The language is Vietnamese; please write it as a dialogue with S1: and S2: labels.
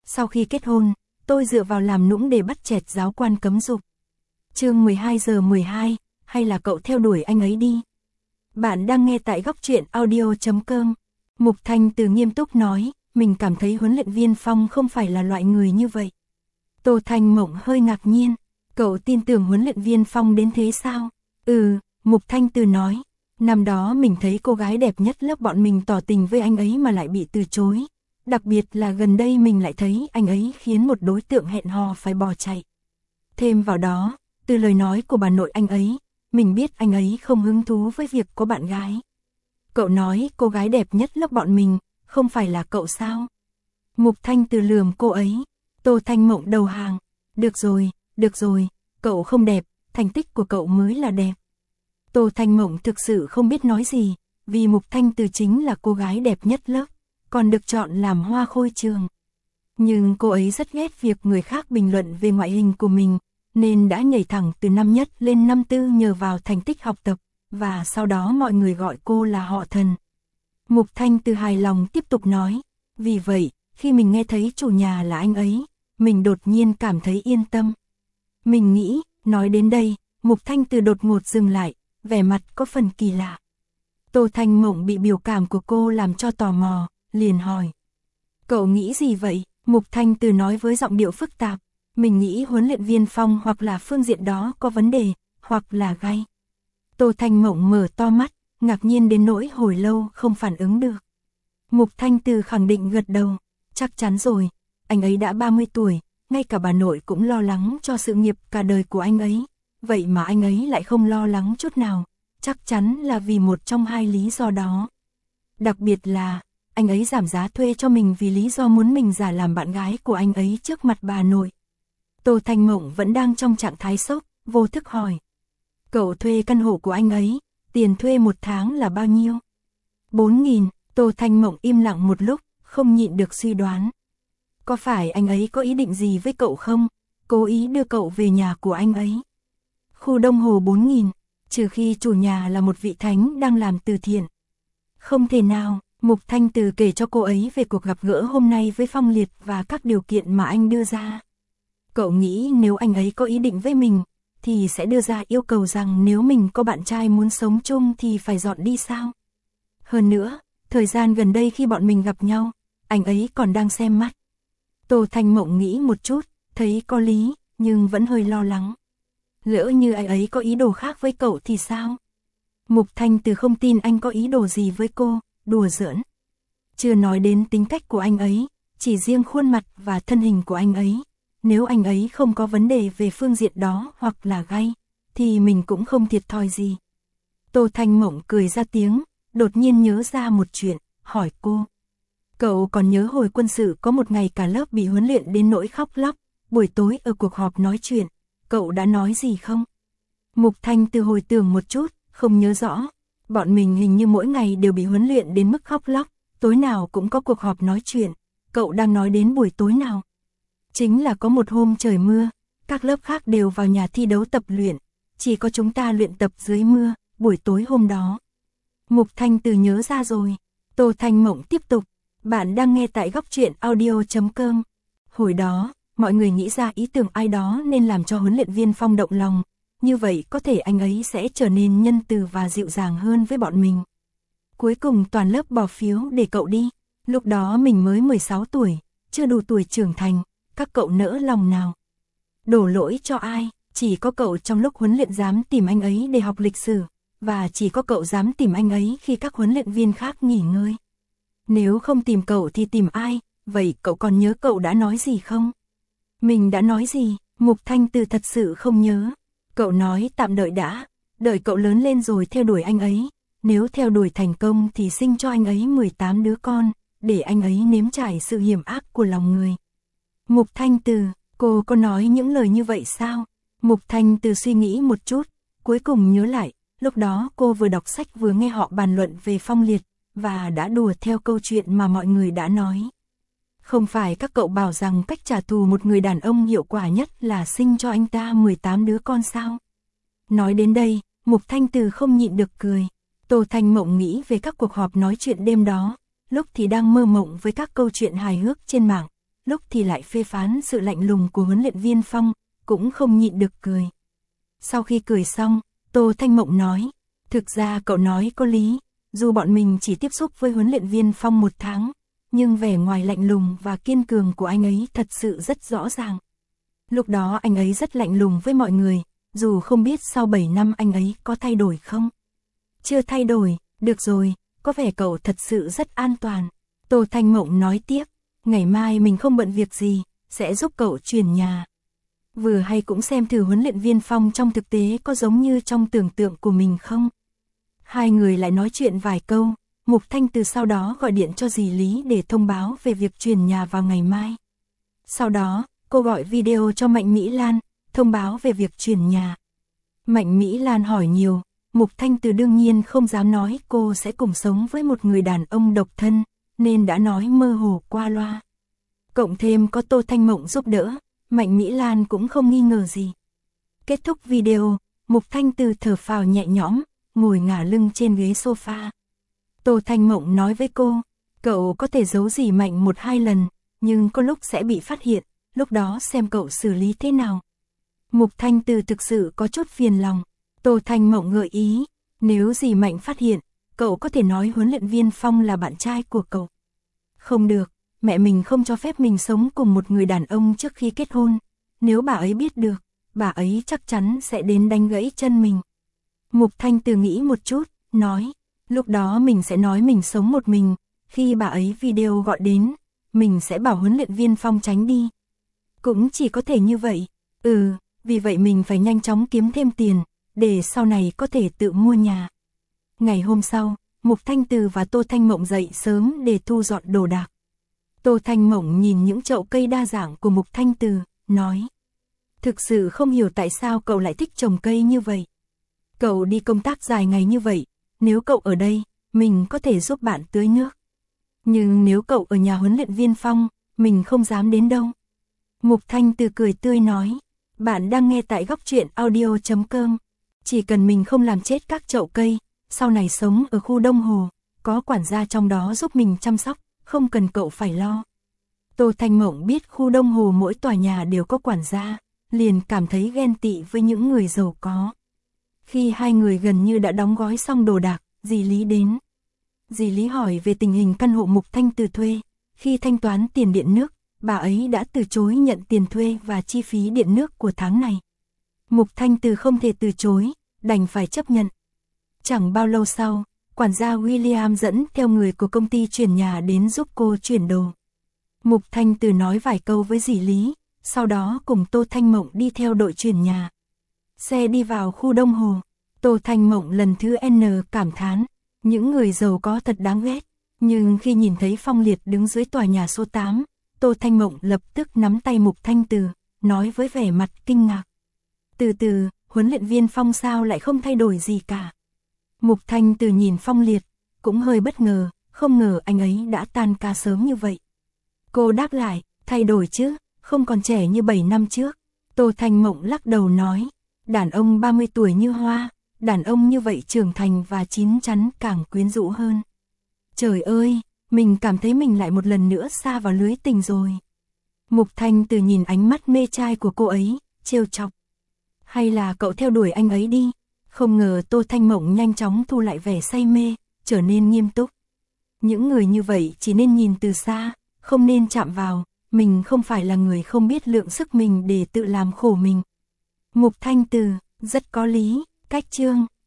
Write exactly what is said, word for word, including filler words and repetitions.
S1: sau khi kết hôn, tôi dựa vào làm nũng để bắt chẹt giáo quan cấm dục. Chương mười hai giờ mười hai, hay là cậu theo đuổi anh ấy đi. Bạn đang nghe tại góc truyện audio chấm com. Mục Thanh Từ nghiêm túc nói, mình cảm thấy huấn luyện viên Phong không phải là loại người như vậy. Tô Thanh Mộng hơi ngạc nhiên, cậu tin tưởng huấn luyện viên Phong đến thế sao? Ừ, Mục Thanh Từ nói, năm đó mình thấy cô gái đẹp nhất lớp bọn mình tỏ tình với anh ấy mà lại bị từ chối. Đặc biệt là gần đây mình lại thấy anh ấy khiến một đối tượng hẹn hò phải bỏ chạy. Thêm vào đó, từ lời nói của bà nội anh ấy, mình biết anh ấy không hứng thú với việc có bạn gái. Cậu nói cô gái đẹp nhất lớp bọn mình, không phải là cậu sao? Mục Thanh Từ lườm cô ấy. Tô Thanh Mộng đầu hàng. Được rồi, được rồi, cậu không đẹp, thành tích của cậu mới là đẹp. Tô Thanh Mộng thực sự không biết nói gì, vì Mục Thanh Từ chính là cô gái đẹp nhất lớp, còn được chọn làm hoa khôi trường. Nhưng cô ấy rất ghét việc người khác bình luận về ngoại hình của mình, nên đã nhảy thẳng từ năm nhất lên năm tư nhờ vào thành tích học tập, và sau đó mọi người gọi cô là họ Thần. Mục Thanh Từ hài lòng tiếp tục nói, vì vậy, khi mình nghe thấy chủ nhà là anh ấy, mình đột nhiên cảm thấy yên tâm. Mình nghĩ, nói đến đây, Mục Thanh Từ đột ngột dừng lại, vẻ mặt có phần kỳ lạ. Tô Thanh Mộng bị biểu cảm của cô làm cho tò mò, liền hỏi. Cậu nghĩ gì vậy? Mục Thanh Từ nói với giọng điệu phức tạp. Mình nghĩ huấn luyện viên Phong hoặc là phương diện đó có vấn đề, hoặc là gay. Tô Thanh Mộng mở to mắt, ngạc nhiên đến nỗi hồi lâu không phản ứng được. Mục Thanh Từ khẳng định gật đầu. Chắc chắn rồi, anh ấy đã ba mươi tuổi, ngay cả bà nội cũng lo lắng cho sự nghiệp cả đời của anh ấy. Vậy mà anh ấy lại không lo lắng chút nào, chắc chắn là vì một trong hai lý do đó. Đặc biệt là, anh ấy giảm giá thuê cho mình vì lý do muốn mình giả làm bạn gái của anh ấy trước mặt bà nội. Tô Thanh Mộng vẫn đang trong trạng thái sốc, vô thức hỏi. Cậu thuê căn hộ của anh ấy, tiền thuê một tháng là bao nhiêu? Bốn nghìn, Tô Thanh Mộng im lặng một lúc, không nhịn được suy đoán. Có phải anh ấy có ý định gì với cậu không? Cố ý đưa cậu về nhà của anh ấy. Khu Đông Hồ bốn nghìn, trừ khi chủ nhà là một vị thánh đang làm từ thiện. Không thể nào, Mục Thanh Từ kể cho cô ấy về cuộc gặp gỡ hôm nay với Phong Liệt và các điều kiện mà anh đưa ra. Cậu nghĩ nếu anh ấy có ý định với mình, thì sẽ đưa ra yêu cầu rằng nếu mình có bạn trai muốn sống chung thì phải dọn đi sao? Hơn nữa, thời gian gần đây khi bọn mình gặp nhau, anh ấy còn đang xem mắt. Tô Thanh Mộng nghĩ một chút, thấy có lý, nhưng vẫn hơi lo lắng. Lỡ như anh ấy có ý đồ khác với cậu thì sao? Mục Thanh Từ không tin anh có ý đồ gì với cô, đùa giỡn. Chưa nói đến tính cách của anh ấy, chỉ riêng khuôn mặt và thân hình của anh ấy. Nếu anh ấy không có vấn đề về phương diện đó hoặc là gay, thì mình cũng không thiệt thòi gì. Tô Thanh Mộng cười ra tiếng, đột nhiên nhớ ra một chuyện, hỏi cô. Cậu còn nhớ hồi quân sự có một ngày cả lớp bị huấn luyện đến nỗi khóc lóc, buổi tối ở cuộc họp nói chuyện, cậu đã nói gì không? Mục Thanh Từ hồi tưởng một chút, không nhớ rõ. Bọn mình hình như mỗi ngày đều bị huấn luyện đến mức khóc lóc, tối nào cũng có cuộc họp nói chuyện. Cậu đang nói đến buổi tối nào? Chính là có một hôm trời mưa, các lớp khác đều vào nhà thi đấu tập luyện, chỉ có chúng ta luyện tập dưới mưa, buổi tối hôm đó. Mục Thanh Từ nhớ ra rồi. Tô Thanh Mộng tiếp tục. Bạn đang nghe tại góc truyện audio chấm com. Hồi đó, mọi người nghĩ ra ý tưởng ai đó nên làm cho huấn luyện viên Phong động lòng. Như vậy có thể anh ấy sẽ trở nên nhân từ và dịu dàng hơn với bọn mình. Cuối cùng toàn lớp bỏ phiếu để cậu đi. Lúc đó mình mới mười sáu tuổi, chưa đủ tuổi trưởng thành. Các cậu nỡ lòng nào? Đổ lỗi cho ai? Chỉ có cậu trong lúc huấn luyện dám tìm anh ấy để học lịch sử. Và chỉ có cậu dám tìm anh ấy khi các huấn luyện viên khác nghỉ ngơi. Nếu không tìm cậu thì tìm ai? Vậy cậu còn nhớ cậu đã nói gì không? Mình đã nói gì? Mục Thanh Từ thật sự không nhớ. Cậu nói tạm đợi đã, đợi cậu lớn lên rồi theo đuổi anh ấy. Nếu theo đuổi thành công thì sinh cho anh ấy mười tám đứa con, để anh ấy nếm trải sự hiểm ác của lòng người. Mục Thanh Từ, cô có nói những lời như vậy sao? Mục Thanh Từ suy nghĩ một chút, cuối cùng nhớ lại, lúc đó cô vừa đọc sách vừa nghe họ bàn luận về Phong Liệt, và đã đùa theo câu chuyện mà mọi người đã nói. Không phải các cậu bảo rằng cách trả thù một người đàn ông hiệu quả nhất là sinh cho anh ta mười tám đứa con sao? Nói đến đây, Mục Thanh Từ không nhịn được cười. Tô Thanh Mộng nghĩ về các cuộc họp nói chuyện đêm đó, lúc thì đang mơ mộng với các câu chuyện hài hước trên mạng, lúc thì lại phê phán sự lạnh lùng của huấn luyện viên Phong, cũng không nhịn được cười. Sau khi cười xong, Tô Thanh Mộng nói, thực ra cậu nói có lý, dù bọn mình chỉ tiếp xúc với huấn luyện viên Phong một tháng, nhưng vẻ ngoài lạnh lùng và kiên cường của anh ấy thật sự rất rõ ràng. Lúc đó anh ấy rất lạnh lùng với mọi người, dù không biết sau bảy năm anh ấy có thay đổi không. Chưa thay đổi, được rồi, có vẻ cậu thật sự rất an toàn. Tô Thanh Mộng nói tiếp, ngày mai mình không bận việc gì, sẽ giúp cậu chuyển nhà. Vừa hay cũng xem thử huấn luyện viên Phong trong thực tế có giống như trong tưởng tượng của mình không. Hai người lại nói chuyện vài câu, Mục Thanh từ sau đó gọi điện cho dì Lý để thông báo về việc chuyển nhà vào ngày mai. Sau đó, cô gọi video cho Mạnh Mỹ Lan, thông báo về việc chuyển nhà. Mạnh Mỹ Lan hỏi nhiều, Mục Thanh từ đương nhiên không dám nói cô sẽ cùng sống với một người đàn ông độc thân, nên đã nói mơ hồ qua loa. Cộng thêm có Tô Thanh Mộng giúp đỡ, Mạnh Mỹ Lan cũng không nghi ngờ gì. Kết thúc video, Mục Thanh từ thở phào nhẹ nhõm, ngồi ngả lưng trên ghế sofa. Tô Thanh Mộng nói với cô, cậu có thể giấu dì Mạnh một hai lần, nhưng có lúc sẽ bị phát hiện, lúc đó xem cậu xử lý thế nào. Mục Thanh từ thực sự có chút phiền lòng. Tô Thanh Mộng gợi ý, nếu dì Mạnh phát hiện, cậu có thể nói huấn luyện viên Phong là bạn trai của cậu. Không được, mẹ mình không cho phép mình sống cùng một người đàn ông trước khi kết hôn. Nếu bà ấy biết được, bà ấy chắc chắn sẽ đến đánh gãy chân mình. Mục Thanh từ nghĩ một chút, nói, lúc đó mình sẽ nói mình sống một mình, khi bà ấy video gọi đến, mình sẽ bảo huấn luyện viên Phong tránh đi. Cũng chỉ có thể như vậy, ừ, vì vậy mình phải nhanh chóng kiếm thêm tiền, để sau này có thể tự mua nhà. Ngày hôm sau, Mục Thanh Từ và Tô Thanh Mộng dậy sớm để thu dọn đồ đạc. Tô Thanh Mộng nhìn những chậu cây đa dạng của Mục Thanh Từ, nói, thực sự không hiểu tại sao cậu lại thích trồng cây như vậy. Cậu đi công tác dài ngày như vậy, nếu cậu ở đây, mình có thể giúp bạn tưới nước. Nhưng nếu cậu ở nhà huấn luyện viên Phong, mình không dám đến đâu. Mục Thanh Từ cười tươi nói, bạn đang nghe tại góc truyện audio chấm com. Chỉ cần mình không làm chết các chậu cây, sau này sống ở khu Đông Hồ, có quản gia trong đó giúp mình chăm sóc, không cần cậu phải lo. Tô Thanh Mộng biết khu Đông Hồ mỗi tòa nhà đều có quản gia, liền cảm thấy ghen tị với những người giàu có. Khi hai người gần như đã đóng gói xong đồ đạc, dì Lý đến. Dì Lý hỏi về tình hình căn hộ Mục Thanh Từ thuê. Khi thanh toán tiền điện nước, bà ấy đã từ chối nhận tiền thuê và chi phí điện nước của tháng này. Mục Thanh Từ không thể từ chối, đành phải chấp nhận. Chẳng bao lâu sau, quản gia William dẫn theo người của công ty chuyển nhà đến giúp cô chuyển đồ. Mục Thanh Từ nói vài câu với dì Lý, sau đó cùng Tô Thanh Mộng đi theo đội chuyển nhà. Xe đi vào khu Đông Hồ, Tô Thanh Mộng lần thứ N cảm thán, những người giàu có thật đáng ghét. Nhưng khi nhìn thấy Phong Liệt đứng dưới tòa nhà số tám, Tô Thanh Mộng lập tức nắm tay Mục Thanh Từ, nói với vẻ mặt kinh ngạc. Từ từ, huấn luyện viên Phong sao lại không thay đổi gì cả. Mục Thanh Từ nhìn Phong Liệt, cũng hơi bất ngờ, không ngờ anh ấy đã tan ca sớm như vậy. Cô đáp lại, thay đổi chứ, không còn trẻ như bảy năm trước. Tô Thanh Mộng lắc đầu nói, đàn ông ba mươi tuổi như hoa, đàn ông như vậy trưởng thành và chín chắn càng quyến rũ hơn. Trời ơi, mình cảm thấy mình lại một lần nữa sa vào lưới tình rồi. Mục Thanh Từ nhìn ánh mắt mê trai của cô ấy, trêu chọc. Hay là cậu theo đuổi anh ấy đi. Không ngờ Tô Thanh Mộng nhanh chóng thu lại vẻ say mê, trở nên nghiêm túc. Những người như vậy chỉ nên nhìn từ xa, không nên chạm vào, mình không phải là người không biết lượng sức mình để tự làm khổ mình. Mục Thanh Từ, rất có lý, cách chương.